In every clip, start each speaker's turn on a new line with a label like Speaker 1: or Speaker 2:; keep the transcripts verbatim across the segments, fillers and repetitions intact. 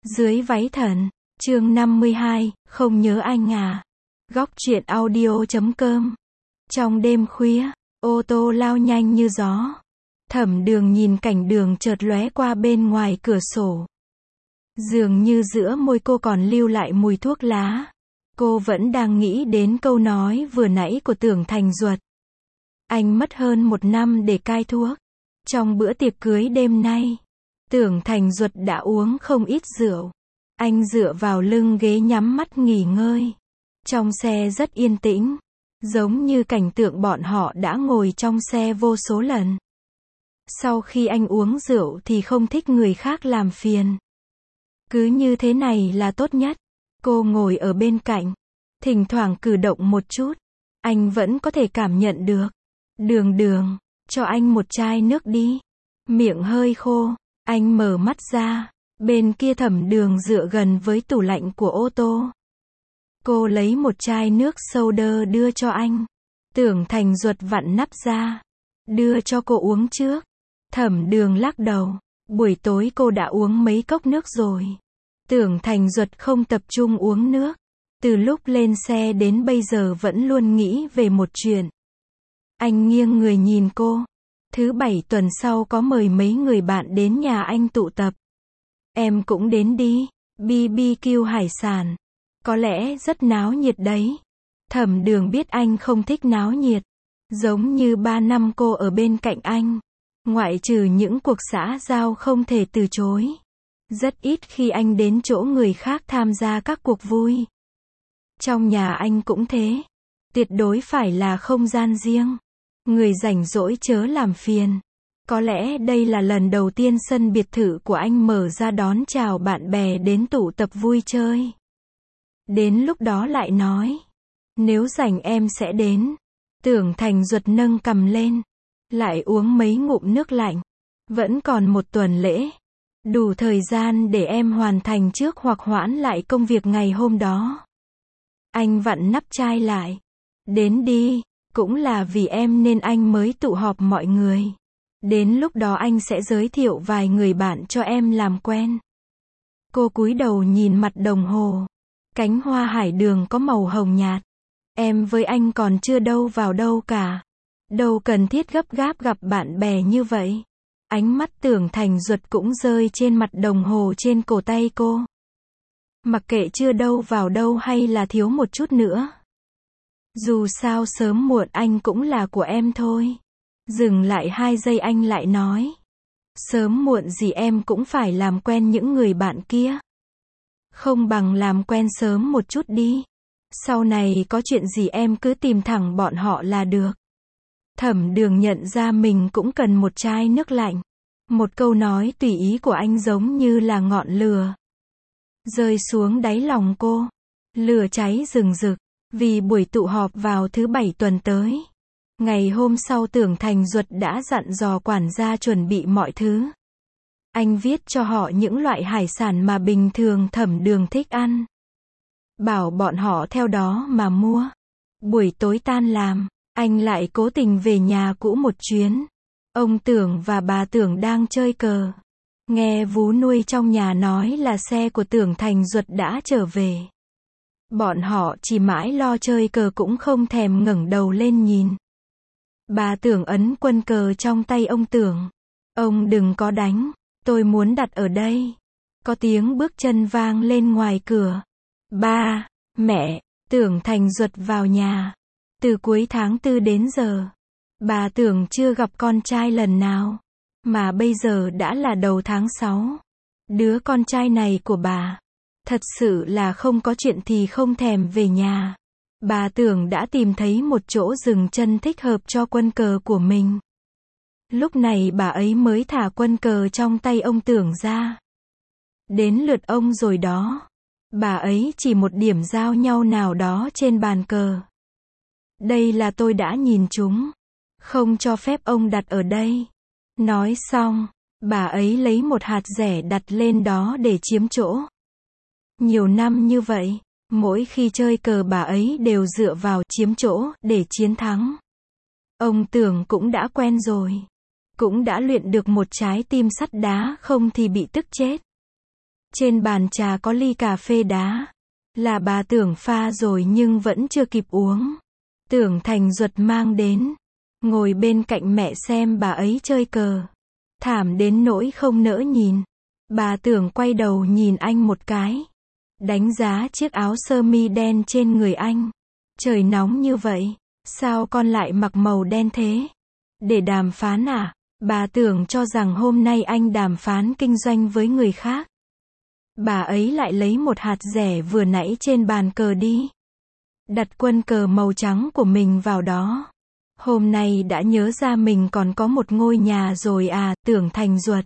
Speaker 1: Dưới váy thần, chương năm mươi hai, không nhớ anh à. Góc truyện audio chấm com. Trong đêm khuya, ô tô lao nhanh như gió. Thẩm Đường nhìn cảnh đường chợt lóe qua bên ngoài cửa sổ. Dường như giữa môi cô còn lưu lại mùi thuốc lá. Cô vẫn đang nghĩ đến câu nói vừa nãy của Tưởng Thành Duật. Anh mất hơn một năm để cai thuốc. Trong bữa tiệc cưới đêm nay, Tưởng Thành Duật đã uống không ít rượu. Anh dựa vào lưng ghế nhắm mắt nghỉ ngơi. Trong xe rất yên tĩnh, giống như cảnh tượng bọn họ đã ngồi trong xe vô số lần. Sau khi anh uống rượu thì không thích người khác làm phiền. Cứ như thế này là tốt nhất. Cô ngồi ở bên cạnh, thỉnh thoảng cử động một chút, anh vẫn có thể cảm nhận được. Đường Đường, cho anh một chai nước đi. Miệng hơi khô, anh mở mắt ra. Bên kia Thẩm Đường dựa gần với tủ lạnh của ô tô. Cô lấy một chai nước soda đưa cho anh. Tưởng Thành Duật vặn nắp ra, đưa cho cô uống trước. Thẩm Đường lắc đầu. Buổi tối cô đã uống mấy cốc nước rồi. Tưởng Thành Duật không tập trung uống nước. Từ lúc lên xe đến bây giờ vẫn luôn nghĩ về một chuyện. Anh nghiêng người nhìn cô. Thứ bảy tuần sau có mời mấy người bạn đến nhà anh tụ tập. Em cũng đến đi. bê bê kiu hải sản. Có lẽ rất náo nhiệt đấy. Thẩm Đường biết anh không thích náo nhiệt. Giống như ba năm cô ở bên cạnh anh. Ngoại trừ những cuộc xã giao không thể từ chối. Rất ít khi anh đến chỗ người khác tham gia các cuộc vui. Trong nhà anh cũng thế. Tuyệt đối phải là không gian riêng. Người rảnh rỗi chớ làm phiền. Có lẽ đây là lần đầu tiên sân biệt thự của anh mở ra đón chào bạn bè đến tụ tập vui chơi. Đến lúc đó lại nói. Nếu rảnh em sẽ đến. Tưởng Thành Duật nâng cằm lên. Lại uống mấy ngụm nước lạnh. Vẫn còn một tuần lễ. Đủ thời gian để em hoàn thành trước hoặc hoãn lại công việc ngày hôm đó. Anh vặn nắp chai lại. Đến đi. Cũng là vì em nên anh mới tụ họp mọi người. Đến lúc đó anh sẽ giới thiệu vài người bạn cho em làm quen. Cô cúi đầu nhìn mặt đồng hồ. Cánh hoa hải đường có màu hồng nhạt. Em với anh còn chưa đâu vào đâu cả. Đâu cần thiết gấp gáp gặp bạn bè như vậy. Ánh mắt Tưởng Thành Duật cũng rơi trên mặt đồng hồ trên cổ tay cô. Mặc kệ chưa đâu vào đâu hay là thiếu một chút nữa. Dù sao sớm muộn anh cũng là của em thôi. Dừng lại hai giây anh lại nói. Sớm muộn gì em cũng phải làm quen những người bạn kia. Không bằng làm quen sớm một chút đi. Sau này có chuyện gì em cứ tìm thẳng bọn họ là được. Thẩm Đường nhận ra mình cũng cần một chai nước lạnh. Một câu nói tùy ý của anh giống như là ngọn lửa. Rơi xuống đáy lòng cô. Lửa cháy rừng rực. Vì buổi tụ họp vào thứ bảy tuần tới. Ngày hôm sau Tưởng Thành Duật đã dặn dò quản gia chuẩn bị mọi thứ. Anh viết cho họ những loại hải sản mà bình thường Thẩm Đường thích ăn. Bảo bọn họ theo đó mà mua. Buổi tối tan làm, anh lại cố tình về nhà cũ một chuyến. Ông Tưởng và bà Tưởng đang chơi cờ. Nghe vú nuôi trong nhà nói là xe của Tưởng Thành Duật đã trở về. Bọn họ chỉ mãi lo chơi cờ cũng không thèm ngẩng đầu lên nhìn. Bà Tưởng ấn quân cờ trong tay ông Tưởng. Ông đừng có đánh, tôi muốn đặt ở đây. Có tiếng bước chân vang lên ngoài cửa. Ba, mẹ, Tưởng Thành Duật vào nhà. Từ cuối tháng tư đến giờ, bà Tưởng chưa gặp con trai lần nào. Mà bây giờ đã là đầu tháng sáu. Đứa con trai này của bà. Thật sự là không có chuyện thì không thèm về nhà. Bà Tưởng đã tìm thấy một chỗ dừng chân thích hợp cho quân cờ của mình. Lúc này bà ấy mới thả quân cờ trong tay ông Tưởng ra. Đến lượt ông rồi đó. Bà ấy chỉ một điểm giao nhau nào đó trên bàn cờ. Đây là tôi đã nhìn chúng. Không cho phép ông đặt ở đây. Nói xong, bà ấy lấy một hạt rẻ đặt lên đó để chiếm chỗ. Nhiều năm như vậy, mỗi khi chơi cờ bà ấy đều dựa vào chiếm chỗ để chiến thắng. Ông Tưởng cũng đã quen rồi. Cũng đã luyện được một trái tim sắt đá không thì bị tức chết. Trên bàn trà có ly cà phê đá. Là bà Tưởng pha rồi nhưng vẫn chưa kịp uống. Tưởng Thành Duật mang đến. Ngồi bên cạnh mẹ xem bà ấy chơi cờ. Thảm đến nỗi không nỡ nhìn. Bà Tưởng quay đầu nhìn anh một cái. Đánh giá chiếc áo sơ mi đen trên người anh. Trời nóng như vậy, sao con lại mặc màu đen thế? Để đàm phán à? Bà Tưởng cho rằng hôm nay anh đàm phán kinh doanh với người khác. Bà ấy lại lấy một hạt rẻ vừa nãy trên bàn cờ đi. Đặt quân cờ màu trắng của mình vào đó. Hôm nay đã nhớ ra mình còn có một ngôi nhà rồi à, Tưởng Thành Duật.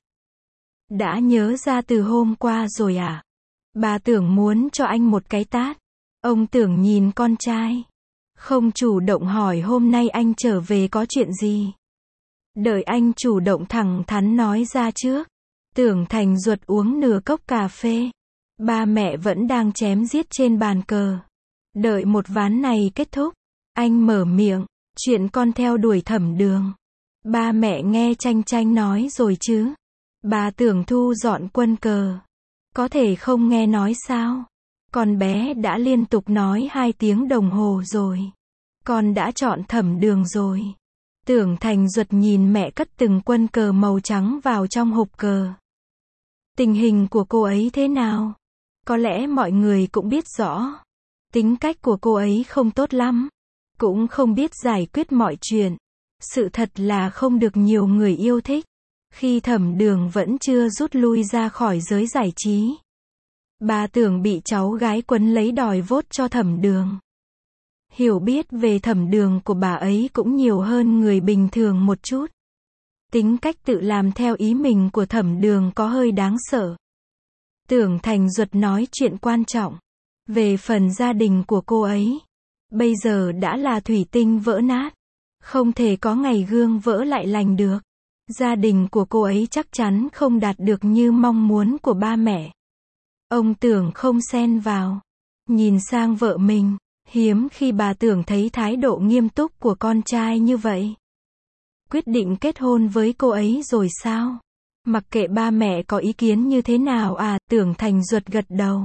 Speaker 1: Đã nhớ ra từ hôm qua rồi à? Bà Tưởng muốn cho anh một cái tát. Ông Tưởng nhìn con trai. Không chủ động hỏi hôm nay anh trở về có chuyện gì. Đợi anh chủ động thẳng thắn nói ra trước. Tưởng Thành Duật uống nửa cốc cà phê. Ba mẹ vẫn đang chém giết trên bàn cờ. Đợi một ván này kết thúc. Anh mở miệng. Chuyện con theo đuổi Thẩm Đường. Ba mẹ nghe Tranh Tranh nói rồi chứ. Bà Tưởng thu dọn quân cờ. Có thể không nghe nói sao? Con bé đã liên tục nói hai tiếng đồng hồ rồi. Con đã chọn Thẩm Đường rồi. Tưởng Thành Duật nhìn mẹ cất từng quân cờ màu trắng vào trong hộp cờ. Tình hình của cô ấy thế nào? Có lẽ mọi người cũng biết rõ. Tính cách của cô ấy không tốt lắm. Cũng không biết giải quyết mọi chuyện. Sự thật là không được nhiều người yêu thích. Khi Thẩm Đường vẫn chưa rút lui ra khỏi giới giải trí. Bà Tưởng bị cháu gái quấn lấy đòi vote cho Thẩm Đường. Hiểu biết về Thẩm Đường của bà ấy cũng nhiều hơn người bình thường một chút. Tính cách tự làm theo ý mình của Thẩm Đường có hơi đáng sợ. Tưởng Thành Duật nói chuyện quan trọng. Về phần gia đình của cô ấy. Bây giờ đã là thủy tinh vỡ nát. Không thể có ngày gương vỡ lại lành được. Gia đình của cô ấy chắc chắn không đạt được như mong muốn của ba mẹ. Ông Tưởng không xen vào. Nhìn sang vợ mình. Hiếm khi bà Tưởng thấy thái độ nghiêm túc của con trai như vậy. Quyết định kết hôn với cô ấy rồi sao? Mặc kệ ba mẹ có ý kiến như thế nào à, Tưởng Thành Duật gật đầu.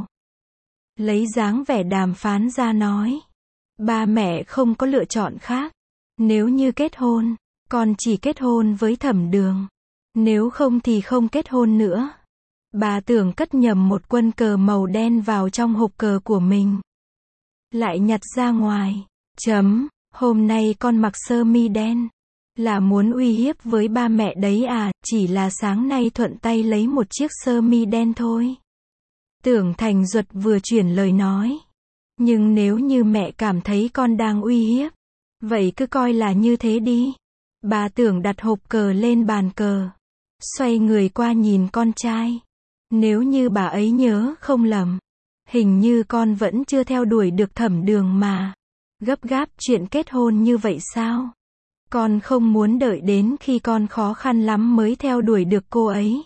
Speaker 1: Lấy dáng vẻ đàm phán ra nói. Ba mẹ không có lựa chọn khác. Nếu như kết hôn, con chỉ kết hôn với Thẩm Đường. Nếu không thì không kết hôn nữa. Bà Tưởng cất nhầm một quân cờ màu đen vào trong hộp cờ của mình. Lại nhặt ra ngoài. Chấm, hôm nay con mặc sơ mi đen. Là muốn uy hiếp với ba mẹ đấy à, chỉ là sáng nay thuận tay lấy một chiếc sơ mi đen thôi. Tưởng Thành Duật vừa chuyển lời nói. Nhưng nếu như mẹ cảm thấy con đang uy hiếp, vậy cứ coi là như thế đi. Bà Tưởng đặt hộp cờ lên bàn cờ. Xoay người qua nhìn con trai. Nếu như bà ấy nhớ không lầm. Hình như con vẫn chưa theo đuổi được Thẩm Đường mà. Gấp gáp chuyện kết hôn như vậy sao? Con không muốn đợi đến khi con khó khăn lắm mới theo đuổi được cô ấy.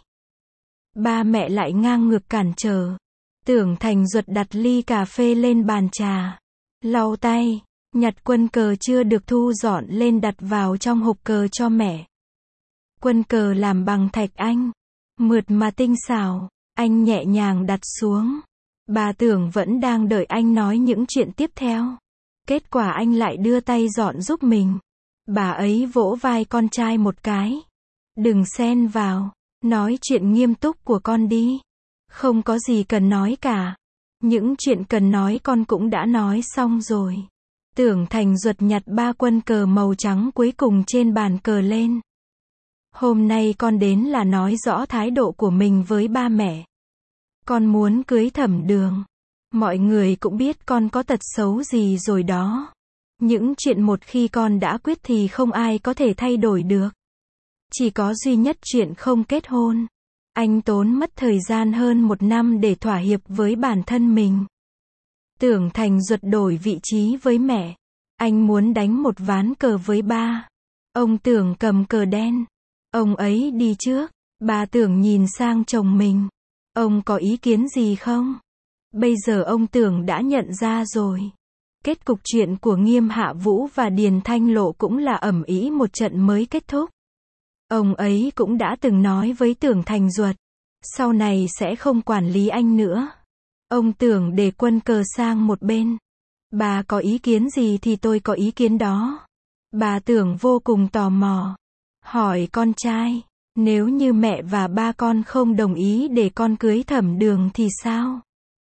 Speaker 1: Ba mẹ lại ngang ngược cản trở. Tưởng Thành Duật đặt ly cà phê lên bàn trà. Lau tay. Nhặt quân cờ chưa được thu dọn lên đặt vào trong hộp cờ cho mẹ. Quân cờ làm bằng thạch anh. Mượt mà tinh xảo. Anh nhẹ nhàng đặt xuống. Bà Tưởng vẫn đang đợi anh nói những chuyện tiếp theo. Kết quả anh lại đưa tay dọn giúp mình. Bà ấy vỗ vai con trai một cái. Đừng xen vào. Nói chuyện nghiêm túc của con đi. Không có gì cần nói cả. Những chuyện cần nói con cũng đã nói xong rồi. Tưởng Thành Duật nhặt ba quân cờ màu trắng cuối cùng trên bàn cờ lên. Hôm nay con đến là nói rõ thái độ của mình với ba mẹ. Con muốn cưới Thẩm Đường. Mọi người cũng biết con có tật xấu gì rồi đó. Những chuyện một khi con đã quyết thì không ai có thể thay đổi được. Chỉ có duy nhất chuyện không kết hôn. Anh tốn mất thời gian hơn một năm để thỏa hiệp với bản thân mình. Tưởng Thành Duật đổi vị trí với mẹ. Anh muốn đánh một ván cờ với ba. Ông Tưởng cầm cờ đen. Ông ấy đi trước. Bà Tưởng nhìn sang chồng mình. Ông có ý kiến gì không? Bây giờ ông Tưởng đã nhận ra rồi. Kết cục chuyện của Nghiêm Hạ Vũ và Điền Thanh Lộ cũng là ầm ĩ một trận mới kết thúc. Ông ấy cũng đã từng nói với Tưởng Thành Duật. Sau này sẽ không quản lý anh nữa. Ông Tưởng để quân cờ sang một bên. Bà có ý kiến gì thì tôi có ý kiến đó. Bà Tưởng vô cùng tò mò. Hỏi con trai, nếu như mẹ và ba con không đồng ý để con cưới Thẩm Đường thì sao?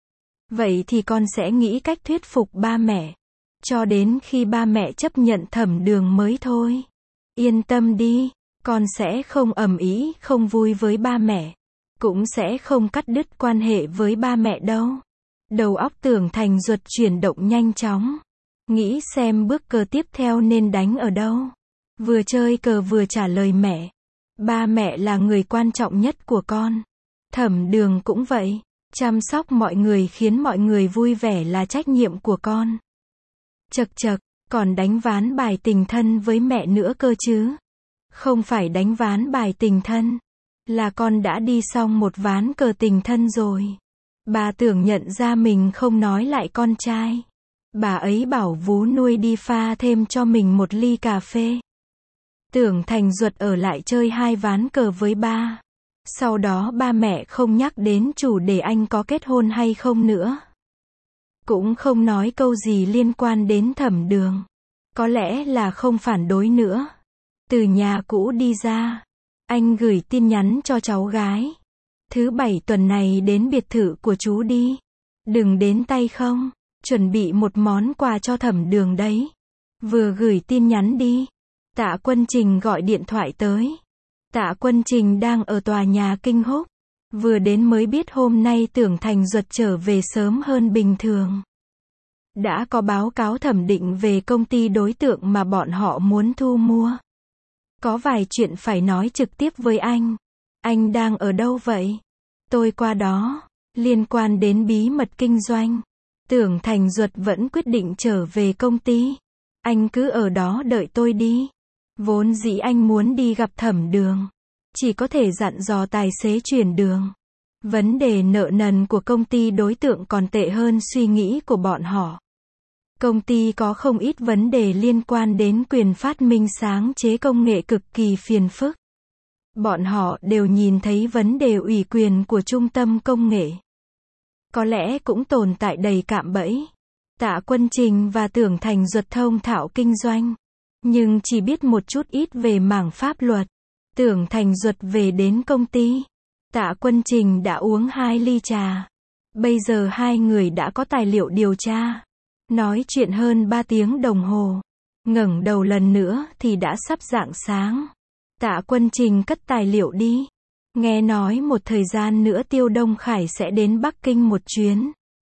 Speaker 1: Vậy thì con sẽ nghĩ cách thuyết phục ba mẹ. Cho đến khi ba mẹ chấp nhận Thẩm Đường mới thôi. Yên tâm đi, con sẽ không ầm ĩ, không vui với ba mẹ. Cũng sẽ không cắt đứt quan hệ với ba mẹ đâu. Đầu óc Tưởng Thành Duật chuyển động nhanh chóng. Nghĩ xem bước cờ tiếp theo nên đánh ở đâu. Vừa chơi cờ vừa trả lời mẹ. Ba mẹ là người quan trọng nhất của con. Thẩm Đường cũng vậy. Chăm sóc mọi người khiến mọi người vui vẻ là trách nhiệm của con. Chật chật, còn đánh ván bài tình thân với mẹ nữa cơ chứ. Không phải đánh ván bài tình thân. Là con đã đi xong một ván cờ tình thân rồi. Bà Tưởng nhận ra mình không nói lại con trai. Bà ấy bảo vú nuôi đi pha thêm cho mình một ly cà phê. Tưởng Thành Duật ở lại chơi hai ván cờ với ba. Sau đó ba mẹ không nhắc đến chủ đề anh có kết hôn hay không nữa. Cũng không nói câu gì liên quan đến Thẩm Đường. Có lẽ là không phản đối nữa. Từ nhà cũ đi ra, anh gửi tin nhắn cho cháu gái. Thứ bảy tuần này đến biệt thự của chú đi. Đừng đến tay không. Chuẩn bị một món quà cho Thẩm Đường đấy. Vừa gửi tin nhắn đi, Tạ Quân Trình gọi điện thoại tới. Tạ Quân Trình đang ở tòa nhà Kinh Húc. Vừa đến mới biết hôm nay Tưởng Thành Duật trở về sớm hơn bình thường. Đã có báo cáo thẩm định về công ty đối tượng mà bọn họ muốn thu mua. Có vài chuyện phải nói trực tiếp với anh. Anh đang ở đâu vậy? Tôi qua đó. Liên quan đến bí mật kinh doanh. Tưởng Thành Duật vẫn quyết định trở về công ty. Anh cứ ở đó đợi tôi đi. Vốn dĩ anh muốn đi gặp Thẩm Đường. Chỉ có thể dặn dò tài xế chuyển đường. Vấn đề nợ nần của công ty đối tượng còn tệ hơn suy nghĩ của bọn họ. Công ty có không ít vấn đề liên quan đến quyền phát minh sáng chế công nghệ cực kỳ phiền phức. Bọn họ đều nhìn thấy vấn đề ủy quyền của trung tâm công nghệ. Có lẽ cũng tồn tại đầy cạm bẫy. Tạ Quân Trình và Tưởng Thành Duật thông thạo kinh doanh. Nhưng chỉ biết một chút ít về mảng pháp luật. Tưởng Thành Duật về đến công ty. Tạ Quân Trình đã uống hai ly trà. Bây giờ hai người đã có tài liệu điều tra. Nói chuyện hơn ba tiếng đồng hồ. Ngẩng đầu lần nữa thì đã sắp rạng sáng. Tạ Quân Trình cất tài liệu đi. Nghe nói một thời gian nữa Tiêu Đông Khải sẽ đến Bắc Kinh một chuyến.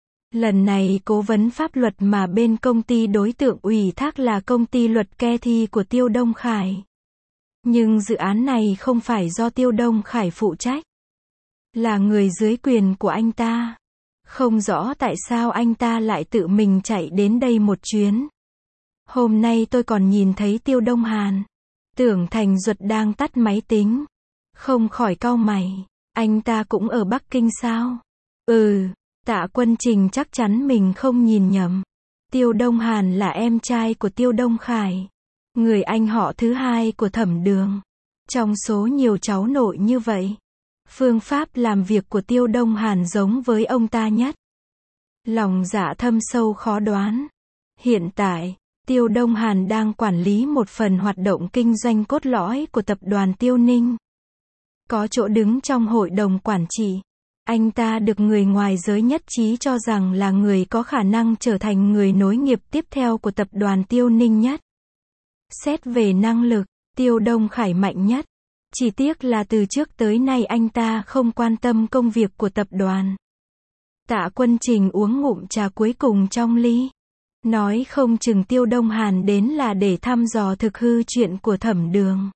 Speaker 1: Lần này cố vấn pháp luật mà bên công ty đối tượng ủy thác là công ty luật ke thi của Tiêu Đông Khải. Nhưng dự án này không phải do Tiêu Đông Khải phụ trách. Là người dưới quyền của anh ta. Không rõ tại sao anh ta lại tự mình chạy đến đây một chuyến. Hôm nay tôi còn nhìn thấy Tiêu Đông Hàn. Tưởng Thành Duật đang tắt máy tính. Không khỏi cau mày. Anh ta cũng ở Bắc Kinh sao? Ừ. Tạ Quân Trình chắc chắn mình không nhìn nhầm. Tiêu Đông Hàn là em trai của Tiêu Đông Khải. Người anh họ thứ hai của Thẩm Đường. Trong số nhiều cháu nội như vậy, phương pháp làm việc của Tiêu Đông Hàn giống với ông ta nhất. Lòng dạ thâm sâu khó đoán. Hiện tại, Tiêu Đông Hàn đang quản lý một phần hoạt động kinh doanh cốt lõi của tập đoàn Tiêu Ninh. Có chỗ đứng trong hội đồng quản trị. Anh ta được người ngoài giới nhất trí cho rằng là người có khả năng trở thành người nối nghiệp tiếp theo của tập đoàn Tiêu Ninh nhất. Xét về năng lực, Tiêu Đông Khải mạnh nhất. Chỉ tiếc là từ trước tới nay anh ta không quan tâm công việc của tập đoàn. Tạ Quân Trình uống ngụm trà cuối cùng trong ly. Nói không chừng Tiêu Đông Hàn đến là để thăm dò thực hư chuyện của Thẩm Đường.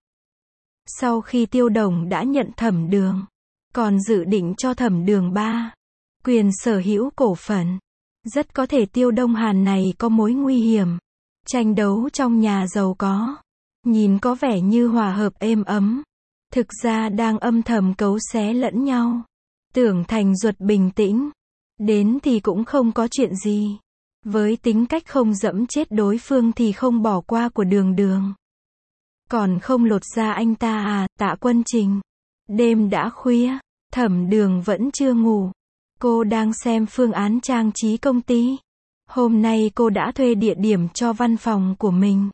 Speaker 1: Sau khi Tiêu Đồng đã nhận Thẩm Đường, còn dự định cho Thẩm Đường ba quyền sở hữu cổ phần. Rất có thể Tiêu Đông Hàn này có mối nguy hiểm. Tranh đấu trong nhà giàu có. Nhìn có vẻ như hòa hợp êm ấm. Thực ra đang âm thầm cấu xé lẫn nhau. Tưởng Thành Duật bình tĩnh. Đến thì cũng không có chuyện gì. Với tính cách không dẫm chết đối phương thì không bỏ qua của Đường Đường. Còn không lột ra anh ta à, Tạ Quân Trình. Đêm đã khuya. Thẩm Đường vẫn chưa ngủ. Cô đang xem phương án trang trí công ty. Hôm nay cô đã thuê địa điểm cho văn phòng của mình.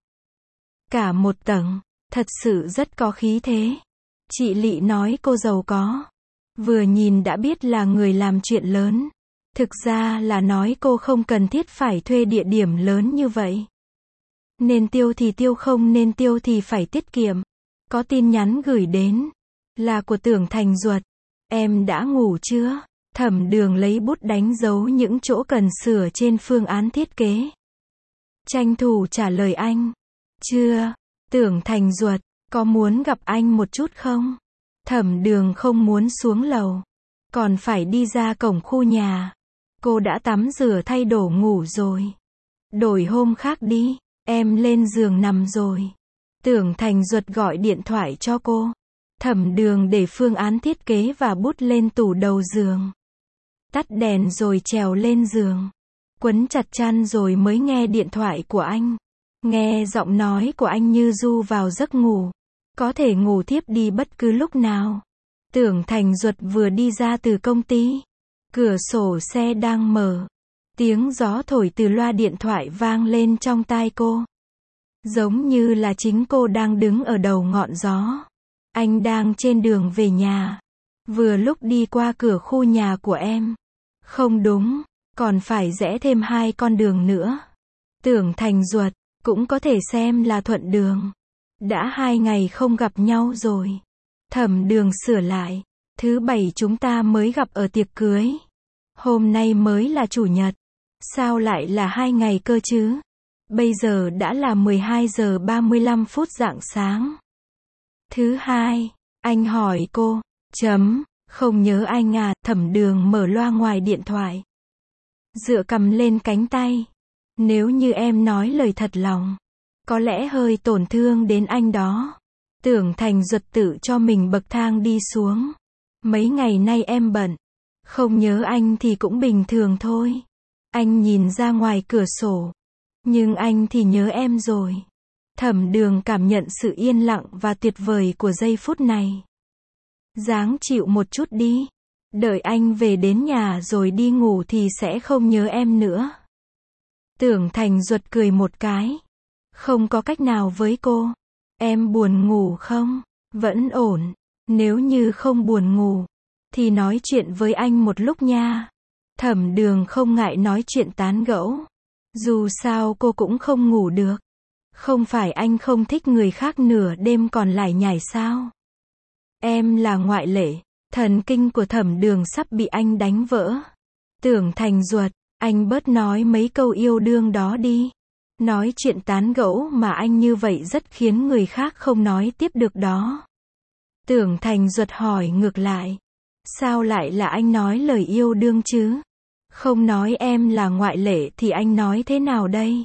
Speaker 1: Cả một tầng, thật sự rất có khí thế. Chị Lị nói cô giàu có. Vừa nhìn đã biết là người làm chuyện lớn. Thực ra là nói cô không cần thiết phải thuê địa điểm lớn như vậy. Nên tiêu thì tiêu, không nên tiêu thì phải tiết kiệm. Có tin nhắn gửi đến. Là của Tưởng Thành Duật. Em đã ngủ chưa? Thẩm Đường lấy bút đánh dấu những chỗ cần sửa trên phương án thiết kế. Tranh thủ trả lời anh. Chưa. Tưởng Thành Duật, có muốn gặp anh một chút không? Thẩm Đường không muốn xuống lầu. Còn phải đi ra cổng khu nhà. Cô đã tắm rửa thay đồ ngủ rồi. Đổi hôm khác đi, em lên giường nằm rồi. Tưởng Thành Duật gọi điện thoại cho cô. Thẩm Đường để phương án thiết kế và bút lên tủ đầu giường. Tắt đèn rồi trèo lên giường. Quấn chặt chăn rồi mới nghe điện thoại của anh. Nghe giọng nói của anh như du vào giấc ngủ. Có thể ngủ thiếp đi bất cứ lúc nào. Tưởng Thành Duật vừa đi ra từ công ty. Cửa sổ xe đang mở. Tiếng gió thổi từ loa điện thoại vang lên trong tai cô. Giống như là chính cô đang đứng ở đầu ngọn gió. Anh đang trên đường về nhà. Vừa lúc đi qua cửa khu nhà của em. Không đúng, còn phải rẽ thêm hai con đường nữa. Tưởng Thành Duật, cũng có thể xem là thuận đường. Đã hai ngày không gặp nhau rồi. Thẩm Đường sửa lại. Thứ bảy chúng ta mới gặp ở tiệc cưới. Hôm nay mới là chủ nhật. Sao lại là hai ngày cơ chứ? Bây giờ đã là mười hai giờ ba mươi lăm phút rạng sáng. Thứ hai, anh hỏi cô. Chấm, không nhớ anh à? Thẩm Đường mở loa ngoài điện thoại. Dựa cằm lên cánh tay. Nếu như em nói lời thật lòng, có lẽ hơi tổn thương đến anh đó. Tưởng Thành Duật tự cho mình bậc thang đi xuống. Mấy ngày nay em bận. Không nhớ anh thì cũng bình thường thôi. Anh nhìn ra ngoài cửa sổ. Nhưng anh thì nhớ em rồi. Thẩm Đường cảm nhận sự yên lặng và tuyệt vời của giây phút này. Ráng chịu một chút đi. Đợi anh về đến nhà rồi đi ngủ thì sẽ không nhớ em nữa. Tưởng Thành Duật cười một cái. Không có cách nào với cô. Em buồn ngủ không? Vẫn ổn. Nếu như không buồn ngủ, thì nói chuyện với anh một lúc nha. Thẩm Đường không ngại nói chuyện tán gẫu. Dù sao cô cũng không ngủ được. Không phải anh không thích người khác nửa đêm còn lải nhải sao? Em là ngoại lệ. Thần kinh của Thẩm Đường sắp bị anh đánh vỡ. Tưởng Thành Duật, anh bớt nói mấy câu yêu đương đó đi. Nói chuyện tán gẫu mà anh như vậy rất khiến người khác không nói tiếp được đó. Tưởng Thành Duật hỏi ngược lại. Sao lại là anh nói lời yêu đương chứ? Không nói em là ngoại lệ thì anh nói thế nào đây?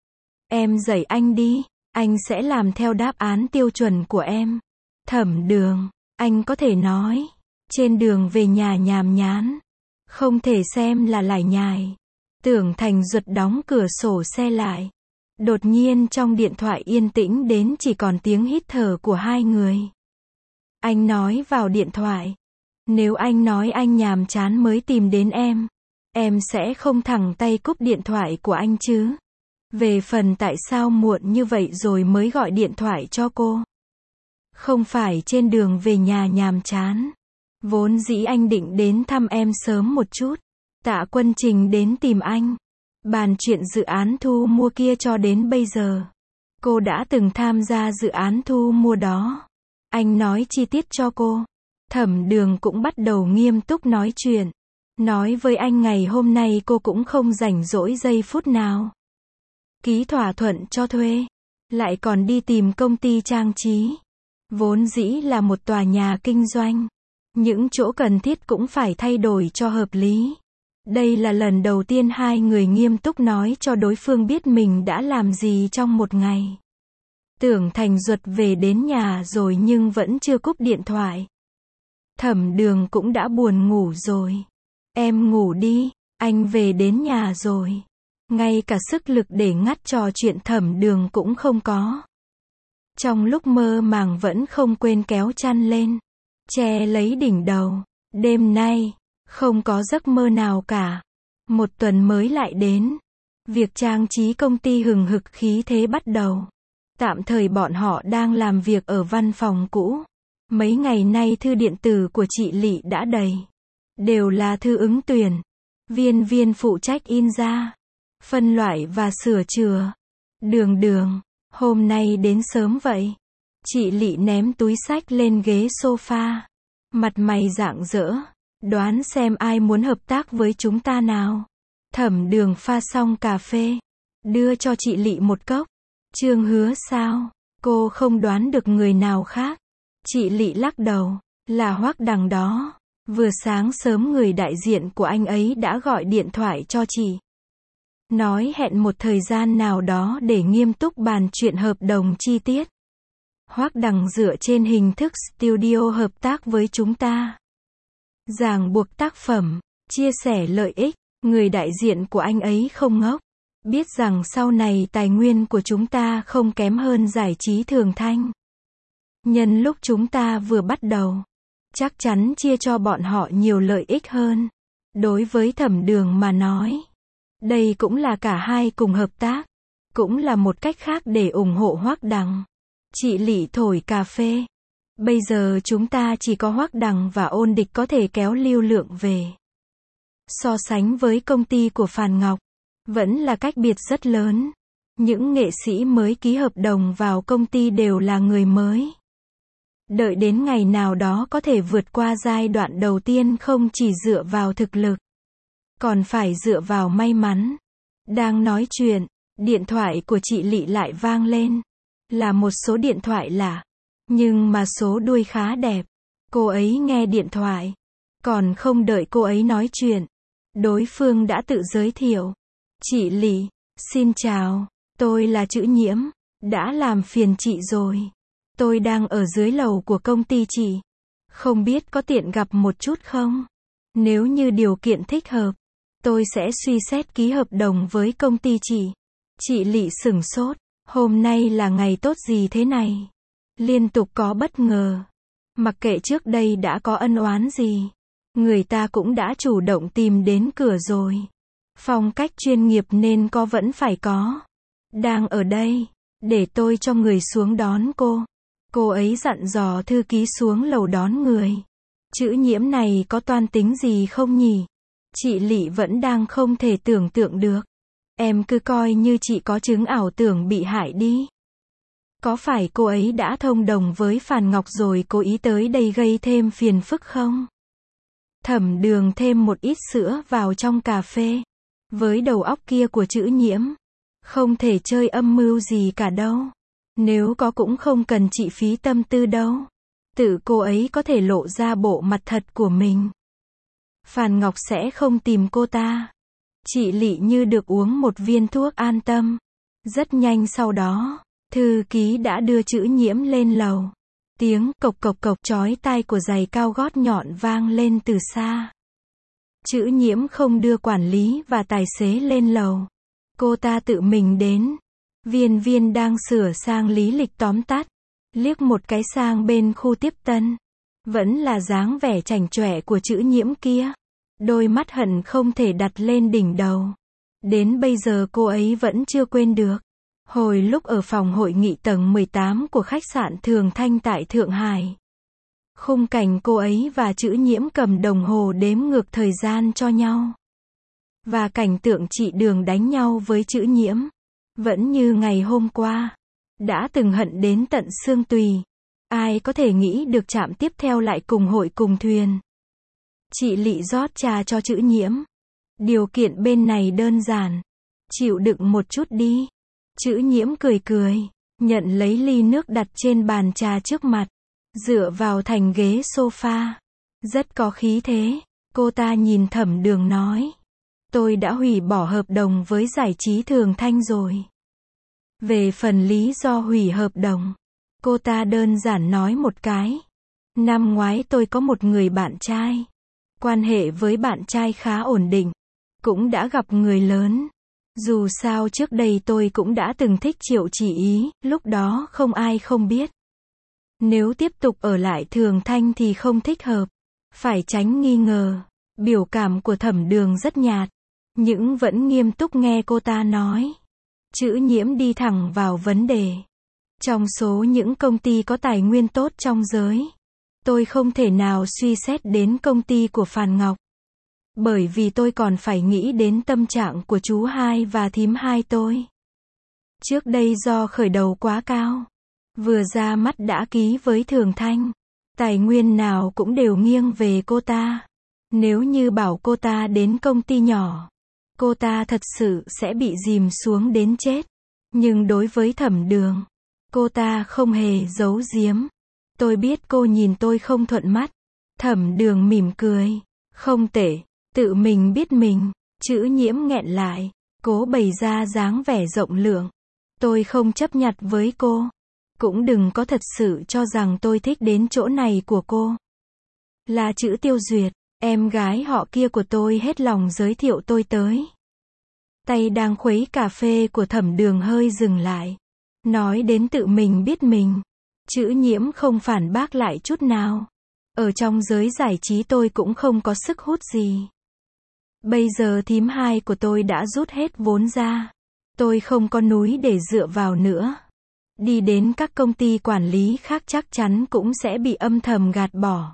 Speaker 1: Em dạy anh đi, anh sẽ làm theo đáp án tiêu chuẩn của em. Thẩm Đường, anh có thể nói. Trên đường về nhà nhàm nhán. Không thể xem là lải nhải. Tưởng Thành Duật đóng cửa sổ xe lại. Đột nhiên trong điện thoại yên tĩnh đến chỉ còn tiếng hít thở của hai người. Anh nói vào điện thoại. Nếu anh nói anh nhàm chán mới tìm đến em, em sẽ không thẳng tay cúp điện thoại của anh chứ. Về phần tại sao muộn như vậy rồi mới gọi điện thoại cho cô. Không phải trên đường về nhà nhàm chán. Vốn dĩ anh định đến thăm em sớm một chút. Tạ Quân Trình đến tìm anh. Bàn chuyện dự án thu mua kia cho đến bây giờ. Cô đã từng tham gia dự án thu mua đó. Anh nói chi tiết cho cô. Thẩm Đường cũng bắt đầu nghiêm túc nói chuyện. Nói với anh ngày hôm nay cô cũng không rảnh rỗi giây phút nào. Ký thỏa thuận cho thuê. Lại còn đi tìm công ty trang trí. Vốn dĩ là một tòa nhà kinh doanh. Những chỗ cần thiết cũng phải thay đổi cho hợp lý. Đây là lần đầu tiên hai người nghiêm túc nói cho đối phương biết mình đã làm gì trong một ngày. Tưởng Thành Duật về đến nhà rồi nhưng vẫn chưa cúp điện thoại. Thẩm Đường cũng đã buồn ngủ rồi. Em ngủ đi, anh về đến nhà rồi. Ngay cả sức lực để ngắt trò chuyện Thẩm Đường cũng không có. Trong lúc mơ màng vẫn không quên kéo chăn lên, che lấy đỉnh đầu. Đêm nay, không có giấc mơ nào cả. Một tuần mới lại đến. Việc trang trí công ty hừng hực khí thế bắt đầu. Tạm thời bọn họ đang làm việc ở văn phòng cũ. Mấy ngày nay thư điện tử của chị Lị đã đầy. Đều là thư ứng tuyển. Viên viên phụ trách in ra, phân loại và sửa chữa. Đường đường, hôm nay đến sớm vậy. Chị Lị ném túi xách lên ghế sofa. Mặt mày rạng rỡ. Đoán xem ai muốn hợp tác với chúng ta nào. Thẩm Đường pha xong cà phê. Đưa cho chị Lị một cốc. Trương Hứa sao? Cô không đoán được người nào khác. Chị Lị lắc đầu. Là Hoắc Đằng đó. Vừa sáng sớm người đại diện của anh ấy đã gọi điện thoại cho chị. Nói hẹn một thời gian nào đó để nghiêm túc bàn chuyện hợp đồng chi tiết. Hoắc Đằng dựa trên hình thức studio hợp tác với chúng ta. Ràng buộc tác phẩm, chia sẻ lợi ích. Người đại diện của anh ấy không ngốc. Biết rằng sau này tài nguyên của chúng ta không kém hơn giải trí thường thanh. Nhân lúc chúng ta vừa bắt đầu, chắc chắn chia cho bọn họ nhiều lợi ích hơn. Đối với Thẩm Đường mà nói, đây cũng là cả hai cùng hợp tác. Cũng là một cách khác để ủng hộ Hoắc Đằng. Chị Lị thổi cà phê. Bây giờ chúng ta chỉ có Hoắc Đằng và Ôn Địch có thể kéo lưu lượng về. So sánh với công ty của Phàn Ngọc, vẫn là cách biệt rất lớn. Những nghệ sĩ mới ký hợp đồng vào công ty đều là người mới. Đợi đến ngày nào đó có thể vượt qua giai đoạn đầu tiên không chỉ dựa vào thực lực, còn phải dựa vào may mắn. Đang nói chuyện, điện thoại của chị Lị lại vang lên. Là một số điện thoại lạ, nhưng mà số đuôi khá đẹp. Cô ấy nghe điện thoại, còn không đợi cô ấy nói chuyện, đối phương đã tự giới thiệu. Chị Lị, xin chào, tôi là Chữ Nhiễm, đã làm phiền chị rồi. Tôi đang ở dưới lầu của công ty chị. Không biết có tiện gặp một chút không? Nếu như điều kiện thích hợp, tôi sẽ suy xét ký hợp đồng với công ty chị. Chị Lị sửng sốt. Hôm nay là ngày tốt gì thế này? Liên tục có bất ngờ. Mặc kệ trước đây đã có ân oán gì, người ta cũng đã chủ động tìm đến cửa rồi. Phong cách chuyên nghiệp nên có vẫn phải có. Đang ở đây, để tôi cho người xuống đón cô. Cô ấy dặn dò thư ký xuống lầu đón người. Chữ Nhiễm này có toan tính gì không nhỉ? Chị Lị vẫn đang không thể tưởng tượng được. Em cứ coi như chị có chứng ảo tưởng bị hại đi. Có phải cô ấy đã thông đồng với Phàn Ngọc rồi cố ý tới đây gây thêm phiền phức không? Thẩm Đường thêm một ít sữa vào trong cà phê. Với đầu óc kia của Chữ Nhiễm, không thể chơi âm mưu gì cả đâu. Nếu có cũng không cần chị phí tâm tư đâu. Tự cô ấy có thể lộ ra bộ mặt thật của mình. Phàn Ngọc sẽ không tìm cô ta. Chị Lị như được uống một viên thuốc an tâm. Rất nhanh sau đó, thư ký đã đưa Chữ Nhiễm lên lầu. Tiếng cộc cộc cộc chói tai của giày cao gót nhọn vang lên từ xa. Chữ Nhiễm không đưa quản lý và tài xế lên lầu. Cô ta tự mình đến. Viên viên đang sửa sang lý lịch tóm tắt. Liếc một cái sang bên khu tiếp tân. Vẫn là dáng vẻ chảnh chọe của Chữ Nhiễm kia. Đôi mắt hận không thể đặt lên đỉnh đầu. Đến bây giờ cô ấy vẫn chưa quên được. Hồi lúc ở phòng hội nghị tầng mười tám của khách sạn Thường Thanh tại Thượng Hải. Khung cảnh cô ấy và Chữ Nhiễm cầm đồng hồ đếm ngược thời gian cho nhau. Và cảnh tượng chị Đường đánh nhau với Chữ Nhiễm. Vẫn như ngày hôm qua. Đã từng hận đến tận xương tùy. Ai có thể nghĩ được chạm tiếp theo lại cùng hội cùng thuyền. Chị Lị rót trà cho Chữ Nhiễm. Điều kiện bên này đơn giản. Chịu đựng một chút đi. Chữ Nhiễm cười cười. Nhận lấy ly nước đặt trên bàn trà trước mặt. Dựa vào thành ghế sofa. Rất có khí thế. Cô ta nhìn Thẩm Đường nói. Tôi đã hủy bỏ hợp đồng với giải trí Thường Thanh rồi. Về phần lý do hủy hợp đồng, cô ta đơn giản nói một cái. Năm ngoái tôi có một người bạn trai. Quan hệ với bạn trai khá ổn định. Cũng đã gặp người lớn. Dù sao trước đây tôi cũng đã từng thích Triệu Chỉ Ý, lúc đó không ai không biết. Nếu tiếp tục ở lại Thường Thanh thì không thích hợp. Phải tránh nghi ngờ. Biểu cảm của Thẩm Đường rất nhạt, nhưng vẫn nghiêm túc nghe cô ta nói. Chữ Nhiễm đi thẳng vào vấn đề. Trong số những công ty có tài nguyên tốt trong giới, tôi không thể nào suy xét đến công ty của Phàn Ngọc. Bởi vì tôi còn phải nghĩ đến tâm trạng của chú hai và thím hai tôi. Trước đây do khởi đầu quá cao, vừa ra mắt đã ký với Thường Thanh, tài nguyên nào cũng đều nghiêng về cô ta. Nếu như bảo cô ta đến công ty nhỏ, cô ta thật sự sẽ bị dìm xuống đến chết. Nhưng đối với Thẩm Đường, cô ta không hề giấu giếm. Tôi biết cô nhìn tôi không thuận mắt. Thẩm Đường mỉm cười. Không tệ, tự mình biết mình. Chữ Nhiễm nghẹn lại, cố bày ra dáng vẻ rộng lượng. Tôi không chấp nhặt với cô. Cũng đừng có thật sự cho rằng tôi thích đến chỗ này của cô. Là chữ Tiêu Duyệt, em gái họ kia của tôi hết lòng giới thiệu tôi tới. Tay đang khuấy cà phê của Thẩm Đường hơi dừng lại. Nói đến tự mình biết mình. Chữ Nhiễm không phản bác lại chút nào. Ở trong giới giải trí tôi cũng không có sức hút gì. Bây giờ thím hai của tôi đã rút hết vốn ra. Tôi không có núi để dựa vào nữa. Đi đến các công ty quản lý khác chắc chắn cũng sẽ bị âm thầm gạt bỏ.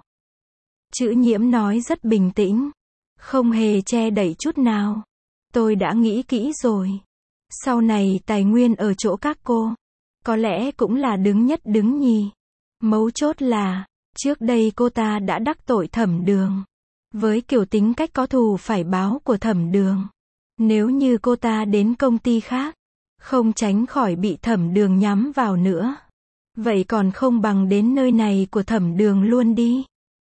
Speaker 1: Chữ Nhiễm nói rất bình tĩnh, không hề che đậy chút nào. Tôi đã nghĩ kỹ rồi. Sau này tài nguyên ở chỗ các cô, có lẽ cũng là đứng nhất đứng nhì. Mấu chốt là, trước đây cô ta đã đắc tội Thẩm Đường. Với kiểu tính cách có thù phải báo của Thẩm Đường, nếu như cô ta đến công ty khác, không tránh khỏi bị Thẩm Đường nhắm vào nữa. Vậy còn không bằng đến nơi này của Thẩm Đường luôn đi.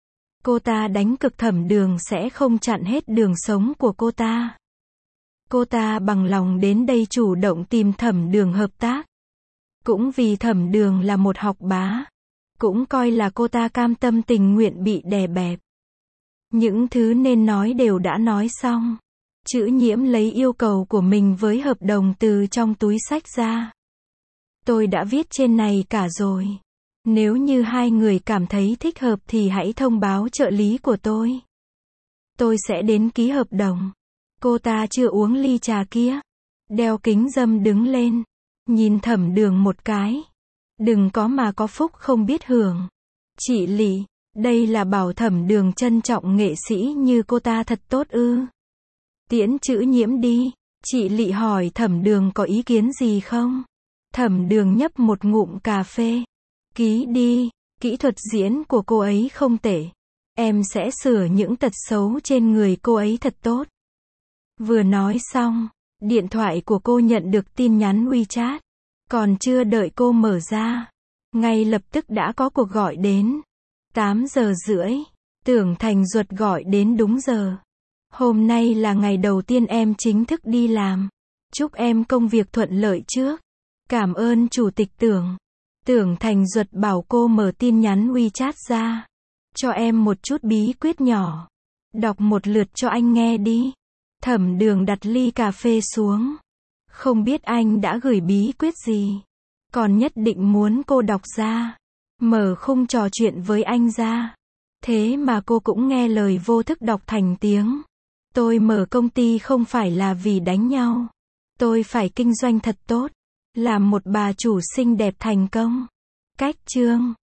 Speaker 1: Cô ta đánh cực Thẩm Đường sẽ không chặn hết đường sống của cô ta. Cô ta bằng lòng đến đây chủ động tìm Thẩm Đường hợp tác. Cũng vì Thẩm Đường là một học bá. Cũng coi là cô ta cam tâm tình nguyện bị đè bẹp. Những thứ nên nói đều đã nói xong. Chữ Nhiễm lấy yêu cầu của mình với hợp đồng từ trong túi xách ra. Tôi đã viết trên này cả rồi. Nếu như hai người cảm thấy thích hợp thì hãy thông báo trợ lý của tôi. Tôi sẽ đến ký hợp đồng. Cô ta chưa uống ly trà kia. Đeo kính râm đứng lên. Nhìn Thẩm Đường một cái. Đừng có mà có phúc không biết hưởng. Chị Lị, đây là bảo Thẩm Đường trân trọng nghệ sĩ như cô ta thật tốt ư? Tiễn Chữ Nhiễm đi. Chị Lị hỏi Thẩm Đường có ý kiến gì không? Thẩm Đường nhấp một ngụm cà phê. Ký đi, kỹ thuật diễn của cô ấy không tệ. Em sẽ sửa những tật xấu trên người cô ấy thật tốt. Vừa nói xong, điện thoại của cô nhận được tin nhắn WeChat. Còn chưa đợi cô mở ra, ngay lập tức đã có cuộc gọi đến. tám giờ rưỡi, Tưởng Thành Duật gọi đến đúng giờ. Hôm nay là ngày đầu tiên em chính thức đi làm. Chúc em công việc thuận lợi trước. Cảm ơn Chủ tịch Tưởng. Tưởng Thành Duật bảo cô mở tin nhắn WeChat ra. Cho em một chút bí quyết nhỏ. Đọc một lượt cho anh nghe đi. Thẩm Đường đặt ly cà phê xuống. Không biết anh đã gửi bí quyết gì. Còn nhất định muốn cô đọc ra. Mở khung trò chuyện với anh ra. Thế mà cô cũng nghe lời vô thức đọc thành tiếng. Tôi mở công ty không phải là vì đánh nhau. Tôi phải kinh doanh thật tốt. Làm một bà chủ xinh đẹp thành công. Cách chương